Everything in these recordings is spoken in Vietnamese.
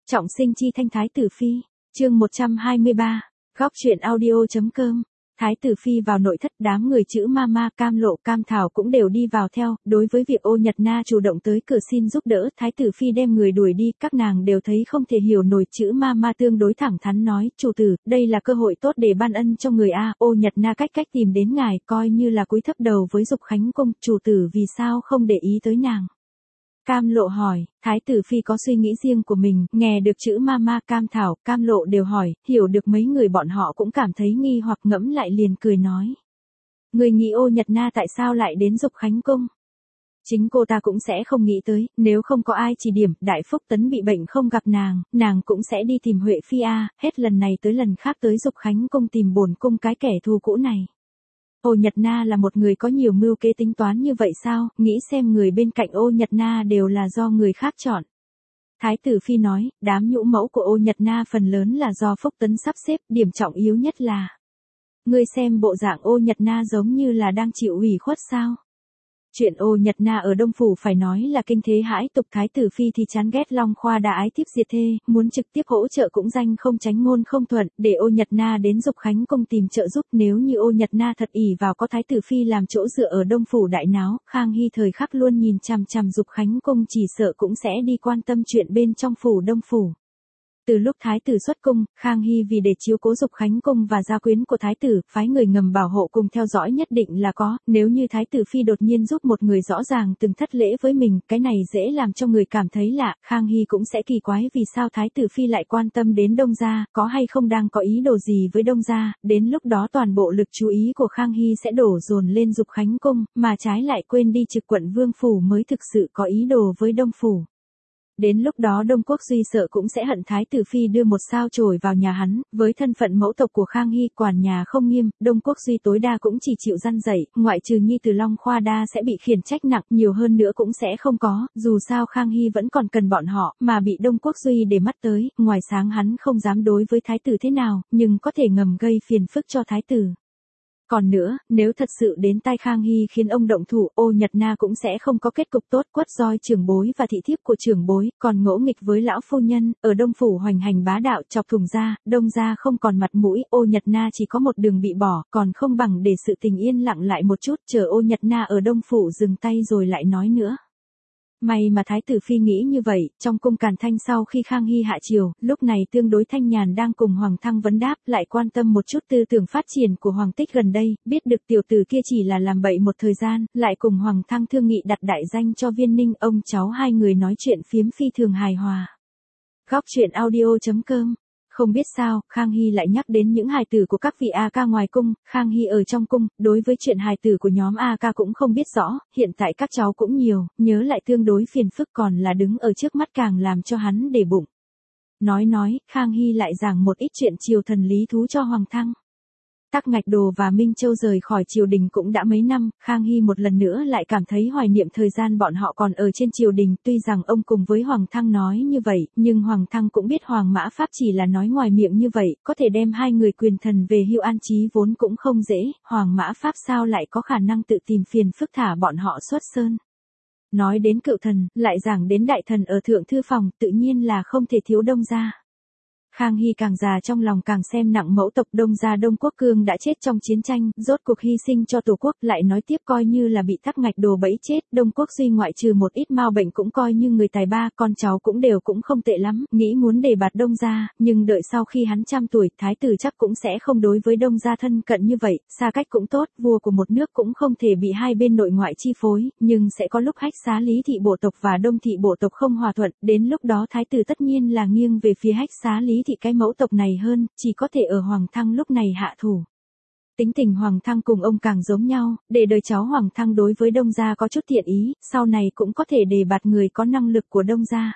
Trọng sinh chi thanh Thái tử phi, chương 123, góc truyện audio.com. Thái tử phi vào nội thất, đám người chữ Mama, Cam Lộ, Cam Thảo cũng đều đi vào theo. Đối với việc Ô Nhật Na chủ động tới cửa xin giúp đỡ, Thái tử phi đem người đuổi đi, các nàng đều thấy không thể hiểu nổi. Chữ Mama tương đối thẳng thắn nói, chủ tử, đây là cơ hội tốt để ban ân cho người a. Ô Nhật Na cách tìm đến ngài, coi như là cúi thấp đầu với Dục Khánh cung, chủ tử vì sao không để ý tới nàng? Cam Lộ hỏi, Thái tử phi có suy nghĩ riêng của mình, nghe được chữ Mama, Cam Thảo, Cam Lộ đều hỏi, hiểu được mấy người bọn họ cũng cảm thấy nghi hoặc, ngẫm lại liền cười nói. Người nghĩ Ô Nhật Na tại sao lại đến Dục Khánh cung? Chính cô ta cũng sẽ không nghĩ tới, nếu không có ai chỉ điểm, Đại Phúc Tấn bị bệnh không gặp nàng cũng sẽ đi tìm Huệ Phi a, hết lần này tới lần khác tới Dục Khánh cung tìm bổn cung cái kẻ thù cũ này. Ô Nhật Na là một người có nhiều mưu kế tính toán như vậy sao, nghĩ xem người bên cạnh Ô Nhật Na đều là do người khác chọn. Thái tử phi nói, đám nhũ mẫu của Ô Nhật Na phần lớn là do Phúc Tấn sắp xếp, điểm trọng yếu nhất là. Ngươi xem bộ dạng Ô Nhật Na giống như là đang chịu ủy khuất sao? Chuyện Ô Nhật Na ở Đông Phủ phải nói là kinh thế hãi tục. Thái tử phi thì chán ghét Long Khoa đã ái thiếp diệt thê, muốn trực tiếp hỗ trợ cũng danh không tránh ngôn không thuận, để Ô Nhật Na đến Dục Khánh cung tìm trợ giúp. Nếu như Ô Nhật Na thật ỷ vào có Thái tử phi làm chỗ dựa ở Đông Phủ đại náo, Khang Hy thời khắc luôn nhìn chằm chằm Dục Khánh cung, chỉ sợ cũng sẽ đi quan tâm chuyện bên trong phủ Đông Phủ. Từ lúc Thái tử xuất cung, Khang Hy vì để chiếu cố Dục Khánh cung và gia quyến của Thái tử, phái người ngầm bảo hộ cùng theo dõi nhất định là có, nếu như Thái tử phi đột nhiên giúp một người rõ ràng từng thất lễ với mình, cái này dễ làm cho người cảm thấy lạ. Khang Hy cũng sẽ kỳ quái vì sao Thái tử phi lại quan tâm đến Đông gia, có hay không đang có ý đồ gì với Đông gia, đến lúc đó toàn bộ lực chú ý của Khang Hy sẽ đổ dồn lên Dục Khánh cung, mà trái lại quên đi Trực quận Vương phủ mới thực sự có ý đồ với Đông phủ. Đến lúc đó Đông Quốc Duy sợ cũng sẽ hận Thái tử phi đưa một sao chổi vào nhà hắn, với thân phận mẫu tộc của Khang Hy, quản nhà không nghiêm, Đông Quốc Duy tối đa cũng chỉ chịu răn dạy, ngoại trừ nhi tử Long Khoa đa sẽ bị khiển trách nặng, nhiều hơn nữa cũng sẽ không có, dù sao Khang Hy vẫn còn cần bọn họ, mà bị Đông Quốc Duy để mắt tới, ngoài sáng hắn không dám đối với Thái tử thế nào, nhưng có thể ngầm gây phiền phức cho Thái tử. Còn nữa, nếu thật sự đến tai Khang Hy khiến ông động thủ, Ô Nhật Na cũng sẽ không có kết cục tốt, quất roi trưởng bối và thị thiếp của trưởng bối, còn ngỗ nghịch với lão phu nhân, ở Đông phủ hoành hành bá đạo, chọc thủng ra, Đông gia không còn mặt mũi, Ô Nhật Na chỉ có một đường bị bỏ, còn không bằng để sự tình yên lặng lại một chút, chờ Ô Nhật Na ở Đông phủ dừng tay rồi lại nói nữa. May mà Thái tử phi nghĩ như vậy, trong cung Càn Thanh sau khi Khang Hy hạ triều, lúc này tương đối thanh nhàn đang cùng Hoàng Thăng vấn đáp, lại quan tâm một chút tư tưởng phát triển của Hoàng Tích gần đây, biết được tiểu tử kia chỉ là làm bậy một thời gian, lại cùng Hoàng Thăng thương nghị đặt đại danh cho Viên Ninh, ông cháu hai người nói chuyện phiếm phi thường hài hòa. Góc truyện audio.com. Không biết sao, Khang Hy lại nhắc đến những hài tử của các vị A ca ngoài cung, Khang Hy ở trong cung, đối với chuyện hài tử của nhóm A ca cũng không biết rõ, hiện tại các cháu cũng nhiều, nhớ lại tương đối phiền phức, còn là đứng ở trước mắt càng làm cho hắn để bụng. Nói, Khang Hy lại giảng một ít chuyện triều thần lý thú cho Hoàng Thăng. Tắc Ngạch Đồ và Minh Châu rời khỏi triều đình cũng đã mấy năm, Khang Hy một lần nữa lại cảm thấy hoài niệm thời gian bọn họ còn ở trên triều đình, tuy rằng ông cùng với Hoàng Thăng nói như vậy, nhưng Hoàng Thăng cũng biết Hoàng Mã Pháp chỉ là nói ngoài miệng như vậy, có thể đem hai người quyền thần về hưu an trí vốn cũng không dễ, Hoàng Mã Pháp sao lại có khả năng tự tìm phiền phức thả bọn họ xuất sơn. Nói đến cựu thần, lại giảng đến đại thần ở thượng thư phòng, tự nhiên là không thể thiếu Đông gia. Khang Hy càng già trong lòng càng xem nặng mẫu tộc Đông gia. Đông Quốc Cương đã chết trong chiến tranh, rốt cuộc hy sinh cho Tổ quốc, lại nói tiếp coi như là bị Tắc Ngạch Đồ bẫy chết, Đông Quốc Duy ngoại trừ một ít mau bệnh cũng coi như người tài ba, con cháu cũng đều cũng không tệ lắm, nghĩ muốn đề bạt Đông gia, nhưng đợi sau khi hắn trăm tuổi, Thái tử chắc cũng sẽ không đối với Đông gia thân cận như vậy, xa cách cũng tốt, vua của một nước cũng không thể bị hai bên nội ngoại chi phối, nhưng sẽ có lúc Hách Xá Lý thị bộ tộc và Đông thị bộ tộc không hòa thuận, đến lúc đó Thái tử tất nhiên là nghiêng về phía Hách Xá Lý thị cái mẫu tộc này hơn, chỉ có thể ở Hoàng Thăng lúc này hạ thủ. Tính tình Hoàng Thăng cùng ông càng giống nhau, để đời cháu Hoàng Thăng đối với Đông gia có chút thiện ý, sau này cũng có thể đề bạt người có năng lực của Đông gia.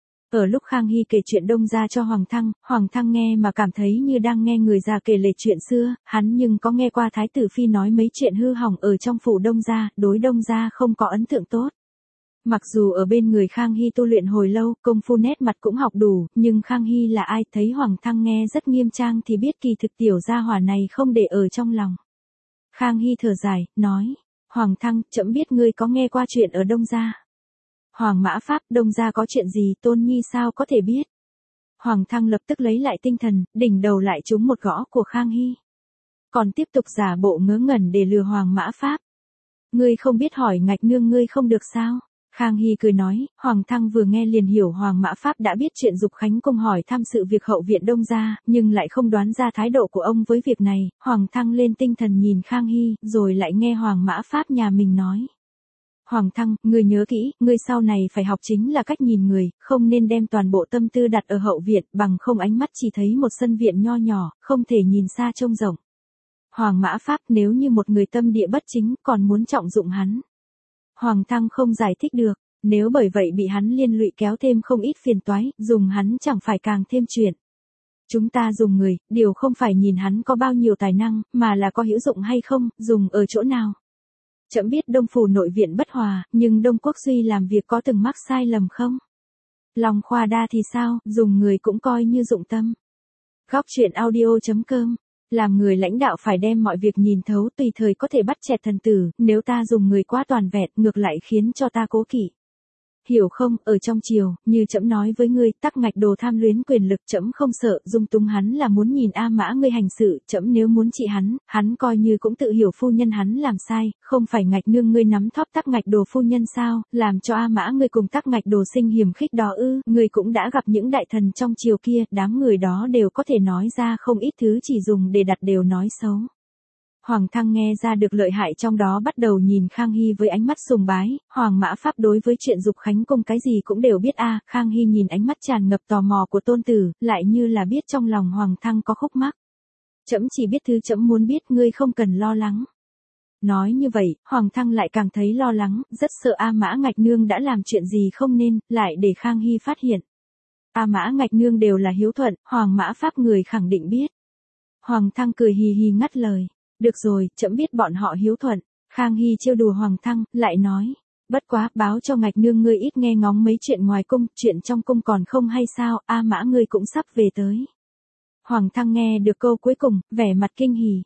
Ở lúc Khang Hy kể chuyện Đông gia cho Hoàng Thăng nghe mà cảm thấy như đang nghe người già kể lể chuyện xưa, hắn nhưng có nghe qua Thái tử phi nói mấy chuyện hư hỏng ở trong phủ Đông gia, đối Đông gia không có ấn tượng tốt. Mặc dù ở bên người Khang Hy tu luyện hồi lâu, công phu nét mặt cũng học đủ, nhưng Khang Hy là ai, thấy Hoàng Thăng nghe rất nghiêm trang thì biết kỳ thực tiểu gia hỏa này không để ở trong lòng. Khang Hy thở dài, nói, Hoàng Thăng, trẫm biết ngươi có nghe qua chuyện ở Đông gia. Hoàng Mã Pháp, Đông gia có chuyện gì, Tôn Nhi sao có thể biết. Hoàng thăng lập tức lấy lại tinh thần, đỉnh đầu lại trúng một gõ của Khang Hy. Còn tiếp tục giả bộ ngớ ngẩn để lừa Hoàng Mã Pháp. Ngươi không biết hỏi Ngạch Nương ngươi không được sao? Khang Hy cười nói, Hoàng thăng vừa nghe liền hiểu Hoàng Mã Pháp đã biết chuyện Dục Khánh Cung hỏi thăm sự việc hậu viện Đông gia, nhưng lại không đoán ra thái độ của ông với việc này. Hoàng thăng lên tinh thần nhìn Khang Hy, rồi lại nghe Hoàng Mã Pháp nhà mình nói. Hoàng thăng, ngươi nhớ kỹ, ngươi sau này phải học chính là cách nhìn người, không nên đem toàn bộ tâm tư đặt ở hậu viện, bằng không ánh mắt chỉ thấy một sân viện nho nhỏ, không thể nhìn xa trông rộng. Hoàng Mã Pháp nếu như một người tâm địa bất chính, còn muốn trọng dụng hắn. Hoàng thăng không giải thích được, nếu bởi vậy bị hắn liên lụy kéo thêm không ít phiền toái, dùng hắn chẳng phải càng thêm chuyện. Chúng ta dùng người, điều không phải nhìn hắn có bao nhiêu tài năng, mà là có hữu dụng hay không, dùng ở chỗ nào. Trẫm biết Đông Phủ nội viện bất hòa, nhưng Đông Quốc Duy làm việc có từng mắc sai lầm không? Lòng khoa đa thì sao, dùng người cũng coi như dụng tâm. Góc truyện audio.com. Làm người lãnh đạo phải đem mọi việc nhìn thấu, tùy thời có thể bắt chẹt thần tử, nếu ta dùng người quá toàn vẹn, ngược lại khiến cho ta cố kỵ. Hiểu không, ở trong triều, như trẫm nói với ngươi, Tắc Ngạch Đồ tham luyến quyền lực, trẫm không sợ, dung túng hắn là muốn nhìn A Mã ngươi hành sự, trẫm nếu muốn trị hắn coi như cũng tự hiểu phu nhân hắn làm sai, không phải Ngạch Nương ngươi nắm thóp Tắc Ngạch Đồ phu nhân sao, làm cho A Mã ngươi cùng Tắc Ngạch Đồ sinh hiềm khích đó ư, ngươi cũng đã gặp những đại thần trong triều kia, đám người đó đều có thể nói ra không ít thứ chỉ dùng để đặt đều nói xấu. Hoàng thăng nghe ra được lợi hại trong đó, bắt đầu nhìn Khang Hy với ánh mắt sùng bái. Hoàng Mã Pháp đối với chuyện Dục Khánh Cung cái gì cũng đều biết a. Khang Hy nhìn ánh mắt tràn ngập tò mò của tôn tử, lại như là biết trong lòng Hoàng thăng có khúc mắc. Trẫm chỉ biết thứ trẫm muốn biết, ngươi không cần lo lắng. Nói như vậy, Hoàng thăng lại càng thấy lo lắng, rất sợ A Mã Ngạch Nương đã làm chuyện gì không nên, lại để Khang Hy phát hiện. A Mã Ngạch Nương đều là hiếu thuận, Hoàng Mã Pháp người khẳng định biết. Hoàng thăng cười hì hì ngắt lời. Được rồi, trẫm biết bọn họ hiếu thuận. Khang Hy trêu đùa Hoàng thăng, lại nói. Bất quá, báo cho Ngạch Nương ngươi ít nghe ngóng mấy chuyện ngoài cung, chuyện trong cung còn không hay sao, A Mã ngươi cũng sắp về tới. Hoàng thăng nghe được câu cuối cùng, vẻ mặt kinh hỉ.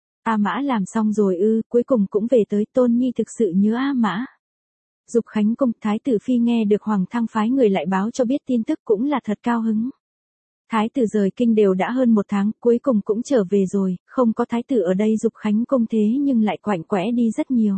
A Mã làm xong rồi ư, cuối cùng cũng về tới, Tôn Nhi thực sự nhớ A Mã. Dục Khánh Cung, Thái tử Phi nghe được Hoàng thăng phái người lại báo cho biết tin tức cũng là thật cao hứng. Thái tử rời kinh đều đã hơn 1 tháng, cuối cùng cũng trở về rồi, không có thái tử ở đây Dục Khánh Cung thế nhưng lại quạnh quẽ đi rất nhiều.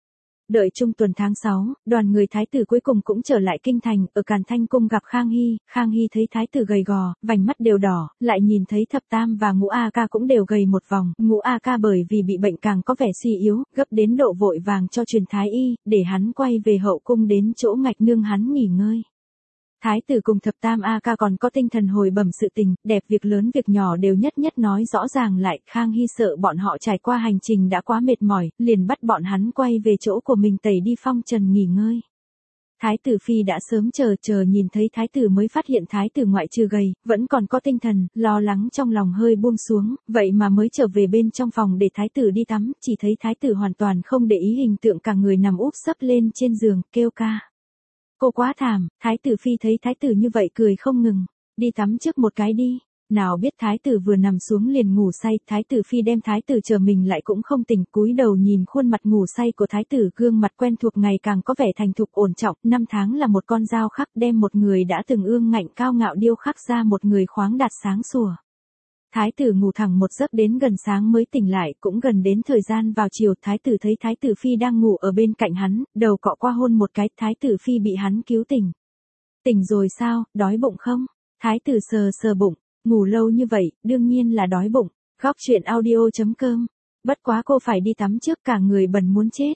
Đợi trung tuần tháng 6, đoàn người thái tử cuối cùng cũng trở lại kinh thành, ở Càn Thanh Cung gặp Khang Hy thấy thái tử gầy gò, vành mắt đều đỏ, lại nhìn thấy Thập Tam và Ngũ A Ca cũng đều gầy một vòng, Ngũ A Ca bởi vì bị bệnh càng có vẻ suy yếu, gấp đến độ vội vàng cho truyền thái y, để hắn quay về hậu cung đến chỗ Ngạch Nương hắn nghỉ ngơi. Thái tử cùng Thập Tam A Ca còn có tinh thần hồi bẩm sự tình, đẹp việc lớn việc nhỏ đều nhất nhất nói rõ ràng lại. Khang Hy sợ bọn họ trải qua hành trình đã quá mệt mỏi, liền bắt bọn hắn quay về chỗ của mình tẩy đi phong trần nghỉ ngơi. Thái tử Phi đã sớm chờ nhìn thấy thái tử mới phát hiện thái tử ngoại trừ gầy, vẫn còn có tinh thần, lo lắng trong lòng hơi buông xuống, vậy mà mới trở về bên trong phòng để thái tử đi tắm, chỉ thấy thái tử hoàn toàn không để ý hình tượng cả người nằm úp sấp lên trên giường, kêu ca. Cô quá thảm, thái tử Phi thấy thái tử như vậy cười không ngừng, đi tắm trước một cái đi. Nào biết thái tử vừa nằm xuống liền ngủ say, thái tử Phi đem thái tử chờ mình lại cũng không tỉnh, cúi đầu nhìn khuôn mặt ngủ say của thái tử, gương mặt quen thuộc ngày càng có vẻ thành thục ổn trọng, 5 tháng là một con dao khắc đem một người đã từng ương ngạnh cao ngạo điêu khắc ra một người khoáng đạt sáng sủa. Thái tử ngủ thẳng một giấc đến gần sáng mới tỉnh lại, cũng gần đến thời gian vào chiều, thái tử thấy thái tử Phi đang ngủ ở bên cạnh hắn, đầu cọ qua hôn một cái, thái tử Phi bị hắn cứu tỉnh. Tỉnh rồi sao, đói bụng không? Thái tử sờ bụng, ngủ lâu như vậy, đương nhiên là đói bụng. Góc truyện audio.com. Bất quá cô phải đi tắm trước, cả người bần muốn chết.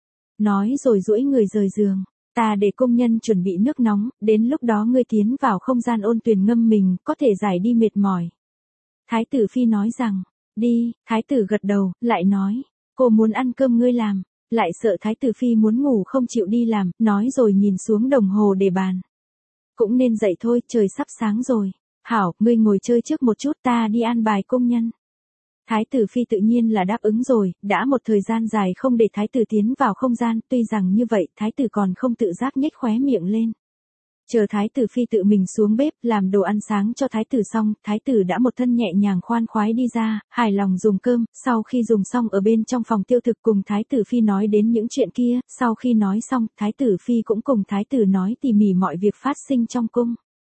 Nói rồi duỗi người rời giường. Ta để công nhân chuẩn bị nước nóng, đến lúc đó ngươi tiến vào không gian ôn tuyền ngâm mình, có thể giải đi mệt mỏi. Thái tử Phi nói rằng, đi, thái tử gật đầu, lại nói, cô muốn ăn cơm ngươi làm, lại sợ thái tử Phi muốn ngủ không chịu đi làm, nói rồi nhìn xuống đồng hồ để bàn. Cũng nên dậy thôi, trời sắp sáng rồi. Hảo, ngươi ngồi chơi trước một chút, ta đi an bài công nhân. Thái tử Phi tự nhiên là đáp ứng rồi, đã một thời gian dài không để thái tử tiến vào không gian, tuy rằng như vậy, thái tử còn không tự giác nhếch khóe miệng lên. Chờ thái tử Phi tự mình xuống bếp, làm đồ ăn sáng cho thái tử xong, thái tử đã một thân nhẹ nhàng khoan khoái đi ra, hài lòng dùng cơm, sau khi dùng xong ở bên trong phòng tiêu thực cùng thái tử Phi nói đến những chuyện kia, sau khi nói xong, thái tử Phi cũng cùng thái tử nói tỉ mỉ mọi việc phát sinh trong cung.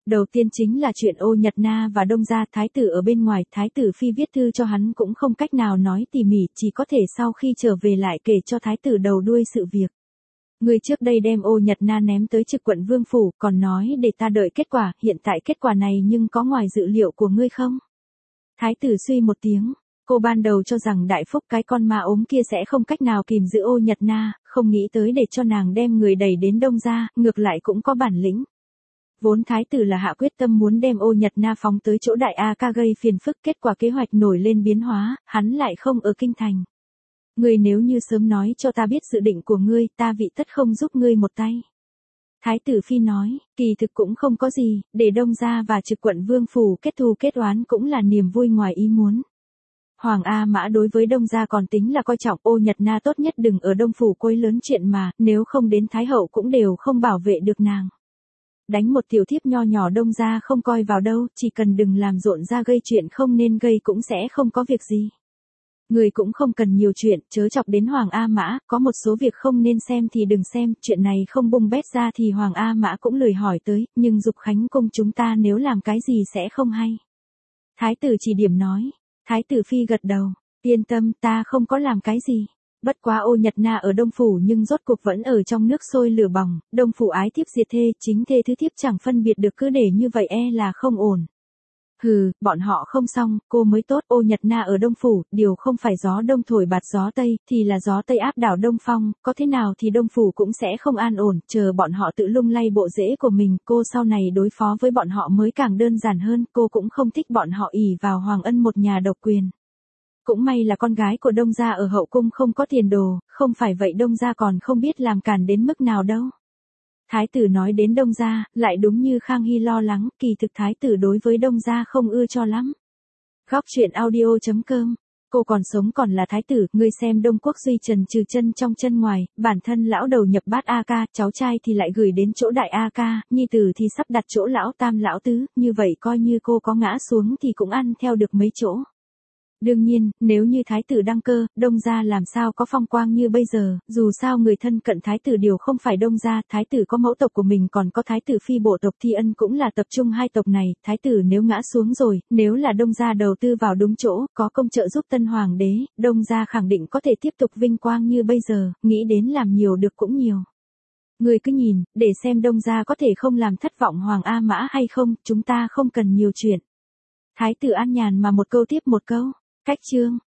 Đầu tiên chính là chuyện Ô Nhật Na và Đông Gia, thái tử ở bên ngoài, thái tử phi viết thư cho hắn cũng không cách nào nói tỉ mỉ, chỉ có thể sau khi trở về lại kể cho thái tử đầu đuôi sự việc. Ngươi trước đây đem Ô Nhật Na ném tới Trực quận Vương phủ, còn nói để ta đợi kết quả, hiện tại kết quả này nhưng có ngoài dự liệu của ngươi không? Thái tử suy một tiếng, cô ban đầu cho rằng Đại Phúc cái con ma ốm kia sẽ không cách nào kìm giữ Ô Nhật Na, không nghĩ tới để cho nàng đem người đẩy đến Đông Gia, ngược lại cũng có bản lĩnh. Vốn thái tử là hạ quyết tâm muốn đem Ô Nhật Na phóng tới chỗ Đại A Ca gây phiền phức, kết quả kế hoạch nổi lên biến hóa, hắn lại không ở kinh thành. Ngươi nếu như sớm nói cho ta biết dự định của ngươi, ta vị tất không giúp ngươi một tay. Thái tử phi nói, kỳ thực cũng không có gì, để Đông Gia và Trực quận Vương phủ kết thù kết oán cũng là niềm vui ngoài ý muốn. Hoàng A Mã đối với Đông Gia còn tính là coi trọng, Ô Nhật Na tốt nhất đừng ở Đông phủ quấy lớn chuyện mà, nếu không đến Thái hậu cũng đều không bảo vệ được nàng. Đánh một tiểu thiếp nho nhỏ Đông Gia không coi vào đâu, chỉ cần đừng làm rộn ra gây chuyện không nên gây cũng sẽ không có việc gì. Người cũng không cần nhiều chuyện, chớ chọc đến Hoàng A Mã, có một số việc không nên xem thì đừng xem, chuyện này không bung bét ra thì Hoàng A Mã cũng lười hỏi tới, nhưng Dục Khánh cung chúng ta nếu làm cái gì sẽ không hay. Thái tử chỉ điểm nói, thái tử phi gật đầu, yên tâm, ta không có làm cái gì. Bất quá Ô Nhật Na ở Đông phủ nhưng rốt cuộc vẫn ở trong nước sôi lửa bỏng, Đông phủ ái thiếp diệt thê, chính thê thứ thiếp chẳng phân biệt được, cứ để như vậy là không ổn. Hừ, bọn họ không xong, cô mới tốt. Ô Nhật Na ở Đông phủ, điều không phải gió đông thổi bạt gió tây, thì là gió tây áp đảo Đông phong, có thế nào thì Đông phủ cũng sẽ không an ổn, chờ bọn họ tự lung lay bộ rễ của mình, cô sau này đối phó với bọn họ mới càng đơn giản hơn, cô cũng không thích bọn họ ỷ vào Hoàng Ân một nhà độc quyền. Cũng may là con gái của Đông Gia ở hậu cung không có tiền đồ, không phải vậy Đông Gia còn không biết làm cản đến mức nào đâu. Thái tử nói đến Đông Gia, lại đúng như Khang Hy lo lắng, kỳ thực thái tử đối với Đông Gia không ưa cho lắm. Góc truyện audio.com, cô còn sống còn là thái tử, ngươi xem Đông Quốc Duy Trần trừ chân trong chân ngoài, bản thân lão đầu nhập bát A Ca, cháu trai thì lại gửi đến chỗ Đại A Ca, nhi tử thì sắp đặt chỗ lão tam lão tứ, như vậy coi như cô có ngã xuống thì cũng ăn theo được mấy chỗ. Đương nhiên, nếu như thái tử đăng cơ, Đông Gia làm sao có phong quang như bây giờ, dù sao người thân cận thái tử đều không phải Đông Gia, thái tử có mẫu tộc của mình còn có thái tử phi bộ tộc Thi Ân cũng là tập trung hai tộc này, thái tử nếu ngã xuống rồi, nếu là Đông Gia đầu tư vào đúng chỗ, có công trợ giúp tân hoàng đế, Đông Gia khẳng định có thể tiếp tục vinh quang như bây giờ, nghĩ đến làm nhiều được cũng nhiều. Người cứ nhìn, để xem Đông Gia có thể không làm thất vọng Hoàng A Mã hay không, chúng ta không cần nhiều chuyện. Thái tử an nhàn mà một câu tiếp một câu. Cách chương